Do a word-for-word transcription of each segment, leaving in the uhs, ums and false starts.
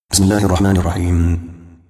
بسم الله الرحمن الرحيم.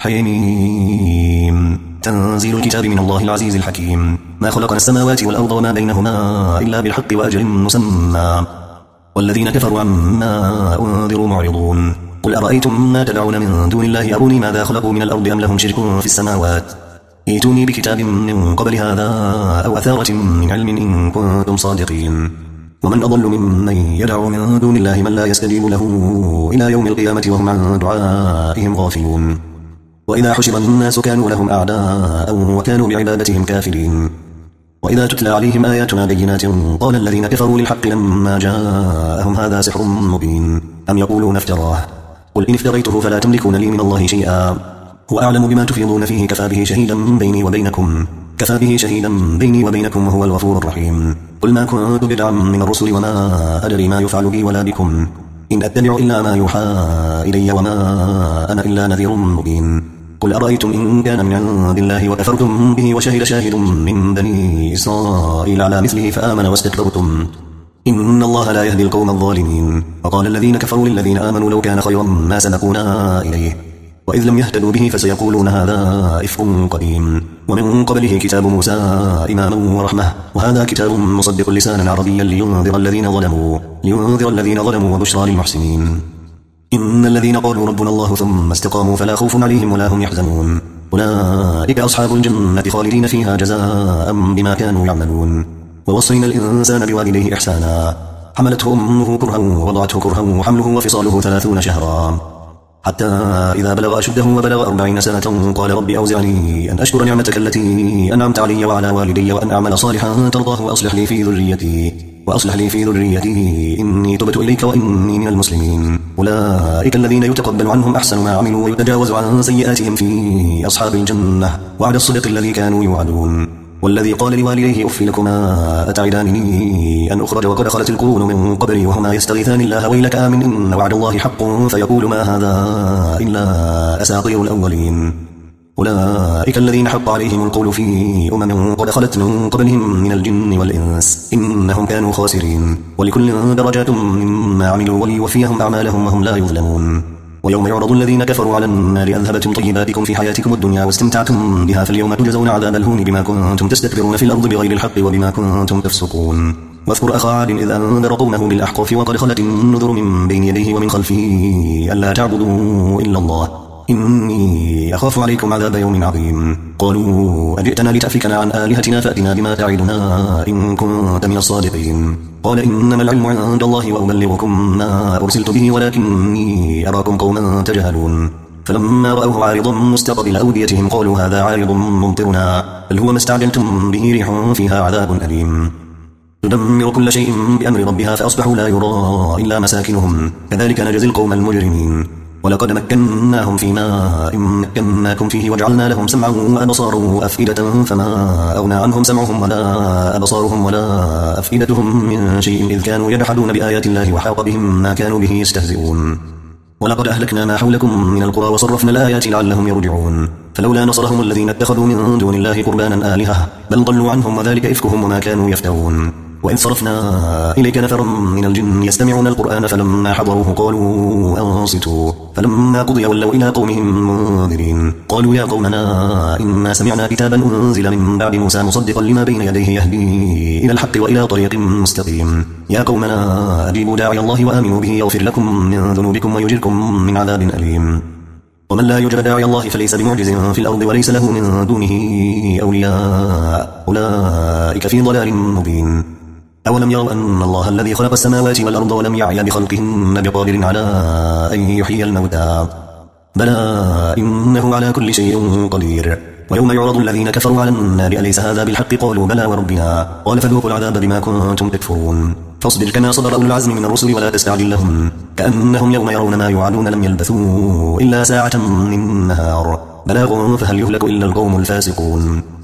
حميم. تنزيل الكتاب من الله العزيز الحكيم. ما خلقنا السماوات والأرض وما بينهما إلا بالحق وأجل مسمى والذين كفروا عما أنذروا معرضون. قل أرأيتم ما تدعون من دون الله أروني ماذا خلقوا من الأرض أم لهم شرك في السماوات ائتوني بكتاب من قبل هذا أو أثارة من علم إن كنتم صادقين. ومن أضل ممن يدعو من دون الله من لا يستجيب له إلى يوم القيامة وهم عن دعائهم غافلون. وإذا حشر الناس كانوا لهم أعداء وكانوا بعبادتهم كافرين. وإذا تتلى عليهم آياتنا بينات قال الذين كفروا للحق لما جاءهم هذا سحر مبين أم يقولون افتراه قل إن افتريته فلا تملكون لي من الله شيئا هو أعلم بما تفيضون فيه كفى به شهيدا بيني وبينكم كفى به شهيدا بيني وبينكم وهو الغفور الرحيم. قل ما كنت بدعا من الرسل وما أدري ما يفعل بي ولا بكم إن أتبع إلا ما يوحى إلي وما أنا إلا نذير مبين. قل أرأيتم إن كان من عند الله وكفرتم به وشهد شاهد من بني إسرائيل على مثله فآمن واستكبرتم إن الله لا يهدي القوم الظالمين. وقال الذين كفروا للذين آمنوا لو كان خيرا ما سبقونا إليه وإذ لم يهتدوا به فسيقولون هذا إفك قديم. ومن قبله كتاب موسى إماما ورحمة وهذا كتاب مصدق لسانا عربيا لينذر الذين ظلموا لينذر الذين ظلموا وبشرى للمحسنين. إن الذين قالوا ربنا الله ثم استقاموا فلا خوف عليهم ولا هم يحزنون أولئك أصحاب الجنة خالدين فيها جزاء بما كانوا يعملون. ووصينا الإنسان بوالديه إحسانا حملته أمه كرها ووضعته كرها وحمله وفصاله ثلاثون شهرا حتى إذا بلغ أشده وبلغ أربعين سنة قال رب أوزعني أن أشكر نعمتك التي أنعمت علي وعلى والدي وأن أعمل صالحا ترضاه وأصلح لي في ذريتي وأصلح لي في ذريتي إني تبت إليك وإني من المسلمين. أولئك الذين يتقبل عنهم أحسن ما عملوا ويتجاوز عن سيئاتهم في أصحاب الجنة وعد الصدق الذي كانوا يوعدون. والذي قال لوالديه أف لكما أتعدانني أن أخرج وقد خلت القرون من قبلي وهما يستغيثان الله ويلك آمن إن وعد الله حق فيقول ما هذا إلا أساطير الأولين. أولئك الذين حق عليهم القول في أمم قد خلت من قبلهم من الجن والإنس إنهم كانوا خاسرين. ولكل درجات مما عملوا وليوفيهم أعمالهم وهم لا يظلمون. ويوم يعرض الذين كفروا على النار أذهبتم طيباتكم في حياتكم الدنيا واستمتعتم بها فاليوم تجزون عذاب الهون بما كنتم تستكبرون في الأرض بغير الحق وبما كنتم تفسقون. واذكر أخا عاد إذ أنذر قومه بالأحقاف وقد خلت النذر من بين يديه ومن خلفه ألا تعبدوا إلا الله إني أخاف عليكم عذاب يوم عظيم. قالوا أجئتنا لتأفكنا عن آلهتنا فأتنا بما تعدنا إن كنت من الصادقين. قال إنما العلم عند الله وأبلغكم ما أرسلت به ولكني أراكم قوما تجهلون. فلما رأوه عارضا مستقبل أوديتهم قالوا هذا عارض ممطرنا بل هو ما استعجلتم به ريح فيها عذاب أليم تدمر كل شيء بأمر ربها فأصبحوا لا يرى إلا مساكنهم كذلك نجزي القوم المجرمين. ولقد مكناهم في ماء مكناكم فيه وجعلنا لهم سمعا وأبصارا وأفئدة فما أغنى عنهم سمعهم ولا أبصارهم ولا أفئدتهم من شيء إذ كانوا يجحدون بآيات الله وحاق بهم ما كانوا به يستهزئون. ولقد أهلكنا ما حولكم من القرى وصرفنا الآيات لعلهم يرجعون. فلولا نصرهم الذين اتخذوا من دون الله قربانا آلهة بل ضلوا عنهم وذلك إفكهم وما كانوا يفترون. وإن صرفنا إليك نفرا من الجن يستمعون القرآن فلما حضروه قالوا أنصتوا فلما قضي ولوا إلى قومهم منذرين. قالوا يا قومنا إنا سمعنا كتابا أنزل من بعد موسى مصدقا لما بين يديه يهدي إلى الحق وإلى طريق مستقيم. يا قومنا أجيبوا داعي الله وآمنوا به يغفر لكم من ذنوبكم ويجركم من عذاب أليم. ومن لا يجب داعي الله فليس بمعجز في الأرض وليس له من دونه أولياء أولئك في ضلال مبين. أولم يروا أن الله الذي خلق السماوات والأرض ولم يعي بخلقهن بقادر على أن يحيي الموتى بلى إنه على كل شيء قدير. ويوم يعرض الذين كفروا على النار أليس هذا بالحق قالوا بلى وربنا قال فذوقوا العذاب بما كنتم تكفرون. فاصبر كما صبر أولو العزم من الرسل ولا تستعجل لهم كأنهم يوم يرون ما يوعدون لم يلبثوا إلا ساعة من نهار بلاغ فهل يهلك إلا القوم الفاسقون.